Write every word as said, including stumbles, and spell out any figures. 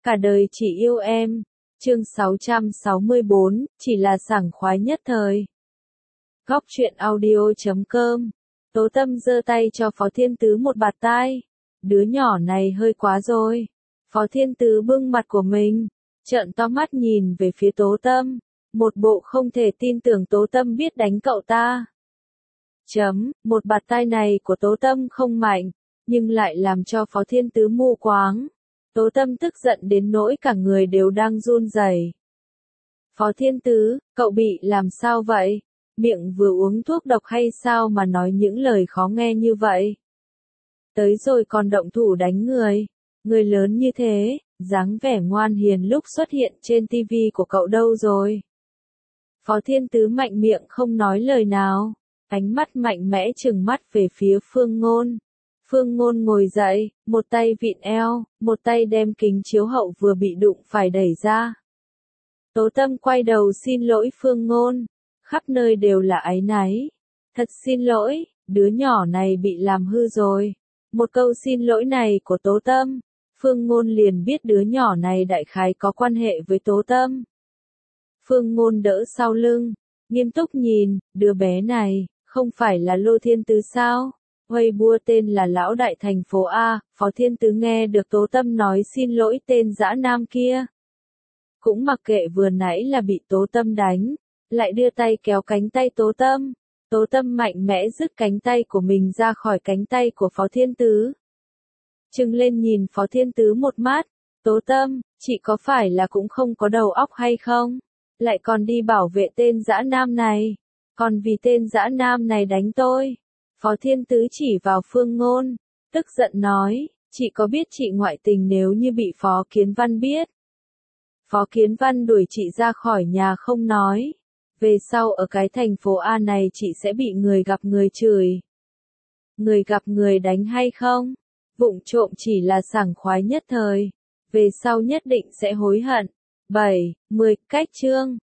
Cả đời chỉ yêu em. Chương sáu trăm sáu mươi bốn, chỉ là sảng khoái nhất thời. Góc truyện audio chấm com. Tố Tâm giơ tay cho Phó Thiên Tứ một bạt tai. Đứa nhỏ này hơi quá rồi. Phó Thiên Tứ bưng mặt của mình, trợn to mắt nhìn về phía Tố Tâm. Một bộ không thể tin tưởng Tố Tâm biết đánh cậu ta. Chấm, một bạt tai này của Tố Tâm không mạnh, nhưng lại làm cho Phó Thiên Tứ mù quáng. Tố Tâm tức giận đến nỗi cả người đều đang run rẩy. Phó Thiên Tứ, cậu bị làm sao vậy? Miệng vừa uống thuốc độc hay sao mà nói những lời khó nghe như vậy? Tới rồi còn động thủ đánh người. Người lớn như thế, dáng vẻ ngoan hiền lúc xuất hiện trên tivi của cậu đâu rồi? Phó Thiên Tứ mạnh miệng không nói lời nào, ánh mắt mạnh mẽ trừng mắt về phía Phương Ngôn. Phương Ngôn ngồi dậy, một tay vịn eo, một tay đem kính chiếu hậu vừa bị đụng phải đẩy ra. Tố Tâm quay đầu xin lỗi Phương Ngôn, khắp nơi đều là áy náy. Thật xin lỗi, đứa nhỏ này bị làm hư rồi. Một câu xin lỗi này của Tố Tâm, Phương Ngôn liền biết đứa nhỏ này đại khái có quan hệ với Tố Tâm. Phương Ngôn đỡ sau lưng, nghiêm túc nhìn, đứa bé này, không phải là Lô Thiên Tứ sao? Weibo tên là Lão Đại thành phố A, Phó Thiên Tứ nghe được Tố Tâm nói xin lỗi tên dã nam kia. Cũng mặc kệ vừa nãy là bị Tố Tâm đánh, lại đưa tay kéo cánh tay Tố Tâm. Tố Tâm mạnh mẽ rứt cánh tay của mình ra khỏi cánh tay của Phó Thiên Tứ. Trừng lên nhìn Phó Thiên Tứ một mắt, Tố Tâm, chị có phải là cũng không có đầu óc hay không? Lại còn đi bảo vệ tên dã nam này, còn vì tên dã nam này đánh tôi. Phó Thiên Tứ chỉ vào Phương Ngôn, tức giận nói, chị có biết chị ngoại tình nếu như bị Phó Kiến Văn biết? Phó Kiến Văn đuổi chị ra khỏi nhà không nói. Về sau ở cái thành phố A này chị sẽ bị người gặp người chửi. Người gặp người đánh hay không? Vụng trộm chỉ là sảng khoái nhất thời. Về sau nhất định sẽ hối hận. bảy, mười, cách chương.